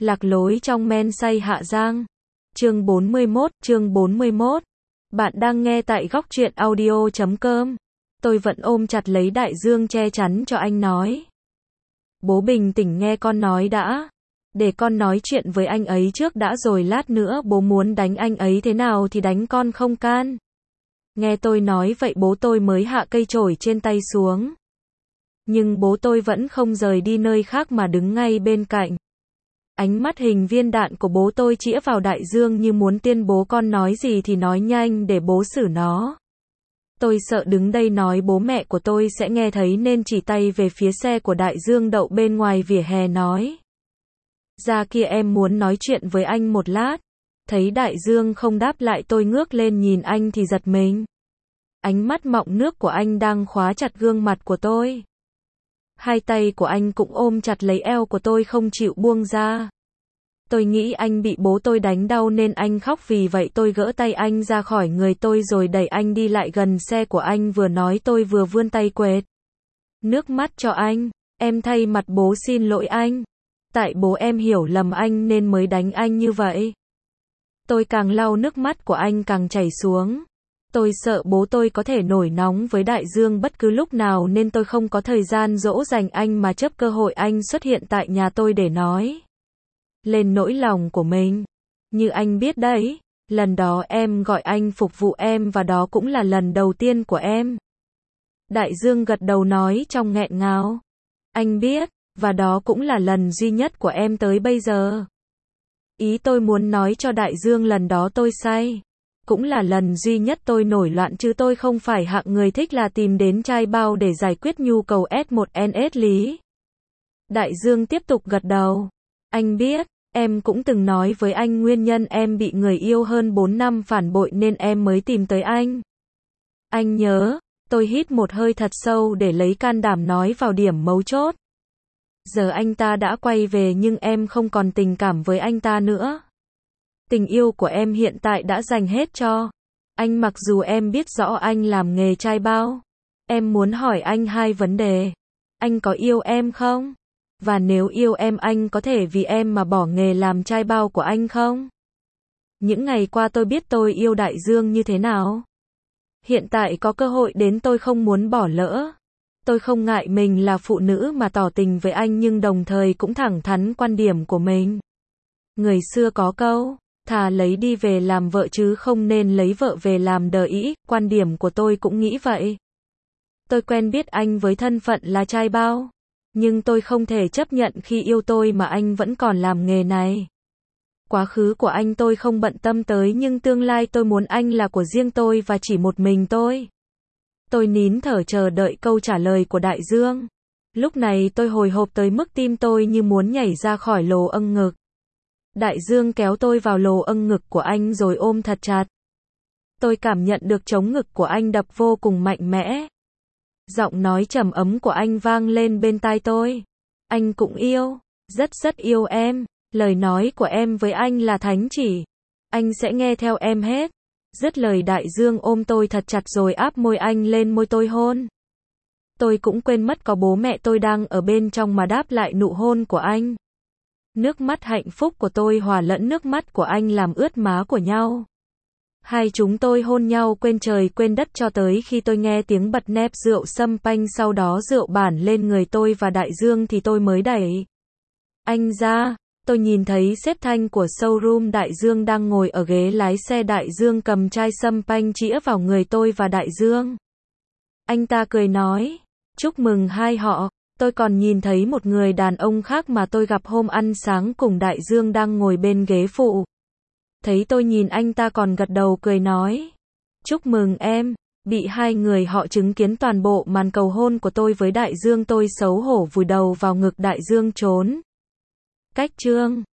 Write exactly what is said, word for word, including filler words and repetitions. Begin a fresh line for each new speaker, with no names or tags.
Lạc lối trong men say Hạ Giang. Chương bốn mươi mốt, chương bốn mươi mốt. Bạn đang nghe tại góc truyện audio chấm com. Tôi vẫn ôm chặt lấy Đại Dương che chắn cho anh nói. Bố bình tĩnh nghe con nói đã. Để con nói chuyện với anh ấy trước đã rồi lát nữa bố muốn đánh anh ấy thế nào thì đánh, con không can. Nghe tôi nói vậy bố tôi mới hạ cây chổi trên tay xuống. Nhưng bố tôi vẫn không rời đi nơi khác mà đứng ngay bên cạnh. Ánh mắt hình viên đạn của bố tôi chĩa vào Đại Dương như muốn tuyên bố con nói gì thì nói nhanh để bố xử nó. Tôi sợ đứng đây nói bố mẹ của tôi sẽ nghe thấy nên chỉ tay về phía xe của Đại Dương đậu bên ngoài vỉa hè nói. Ra kia, em muốn nói chuyện với anh một lát. Thấy Đại Dương không đáp lại, tôi ngước lên nhìn anh thì giật mình. Ánh mắt mọng nước của anh đang khóa chặt gương mặt của tôi. Hai tay của anh cũng ôm chặt lấy eo của tôi không chịu buông ra. Tôi nghĩ anh bị bố tôi đánh đau nên anh khóc, vì vậy tôi gỡ tay anh ra khỏi người tôi rồi đẩy anh đi lại gần xe của anh, vừa nói tôi vừa vươn tay quệt nước mắt cho anh. Em thay mặt bố xin lỗi anh. Tại bố em hiểu lầm anh nên mới đánh anh như vậy. Tôi càng lau nước mắt của anh càng chảy xuống. Tôi sợ bố tôi có thể nổi nóng với Đại Dương bất cứ lúc nào nên tôi không có thời gian dỗ dành anh mà chấp cơ hội anh xuất hiện tại nhà tôi để nói lên nỗi lòng của mình. Như anh biết đấy, lần đó em gọi anh phục vụ em và đó cũng là lần đầu tiên của em. Đại Dương gật đầu nói trong nghẹn ngào. Anh biết, và đó cũng là lần duy nhất của em tới bây giờ. Ý tôi muốn nói cho Đại Dương lần đó tôi say. Cũng là lần duy nhất tôi nổi loạn, chứ tôi không phải hạng người thích là tìm đến chai bao để giải quyết nhu cầu S một N S lý. Đại Dương tiếp tục gật đầu. Anh biết, em cũng từng nói với anh nguyên nhân em bị người yêu hơn bốn năm phản bội nên em mới tìm tới anh. Anh nhớ, tôi hít một hơi thật sâu để lấy can đảm nói vào điểm mấu chốt. Giờ anh ta đã quay về nhưng em không còn tình cảm với anh ta nữa. Tình yêu của em hiện tại đã dành hết cho anh, mặc dù em biết rõ anh làm nghề trai bao. Em muốn hỏi anh hai vấn đề. Anh có yêu em không? Và nếu yêu em, anh có thể vì em mà bỏ nghề làm trai bao của anh không? Những ngày qua tôi biết tôi yêu Đại Dương như thế nào. Hiện tại có cơ hội đến tôi không muốn bỏ lỡ. Tôi không ngại mình là phụ nữ mà tỏ tình với anh, nhưng đồng thời cũng thẳng thắn quan điểm của mình. Người xưa có câu, thà lấy đi về làm vợ chứ không nên lấy vợ về làm đờ ĩ, quan điểm của tôi cũng nghĩ vậy. Tôi quen biết anh với thân phận là trai bao, nhưng tôi không thể chấp nhận khi yêu tôi mà anh vẫn còn làm nghề này. Quá khứ của anh tôi không bận tâm tới, nhưng tương lai tôi muốn anh là của riêng tôi và chỉ một mình tôi. Tôi nín thở chờ đợi câu trả lời của Đại Dương. Lúc này tôi hồi hộp tới mức tim tôi như muốn nhảy ra khỏi lồ âng ngực. Đại Dương kéo tôi vào lồ âng ngực của anh rồi ôm thật chặt. Tôi cảm nhận được trống ngực của anh đập vô cùng mạnh mẽ. Giọng nói trầm ấm của anh vang lên bên tai tôi. Anh cũng yêu, rất rất yêu em. Lời nói của em với anh là thánh chỉ. Anh sẽ nghe theo em hết. Dứt lời, Đại Dương ôm tôi thật chặt rồi áp môi anh lên môi tôi hôn. Tôi cũng quên mất có bố mẹ tôi đang ở bên trong mà đáp lại nụ hôn của anh. Nước mắt hạnh phúc của tôi hòa lẫn nước mắt của anh làm ướt má của nhau. Hai chúng tôi hôn nhau quên trời quên đất cho tới khi tôi nghe tiếng bật nép rượu sâm panh, sau đó rượu bản lên người tôi và Đại Dương thì tôi mới đẩy anh ra. Tôi nhìn thấy sếp Thanh của showroom Đại Dương đang ngồi ở ghế lái xe. Đại Dương cầm chai sâm panh chĩa vào người tôi và Đại Dương. Anh ta cười nói, chúc mừng hai họ. Tôi còn nhìn thấy một người đàn ông khác mà tôi gặp hôm ăn sáng cùng Đại Dương đang ngồi bên ghế phụ. Thấy tôi nhìn, anh ta còn gật đầu cười nói, chúc mừng em. Bị hai người họ chứng kiến toàn bộ màn cầu hôn của tôi với Đại Dương, tôi xấu hổ vùi đầu vào ngực Đại Dương trốn cách chương.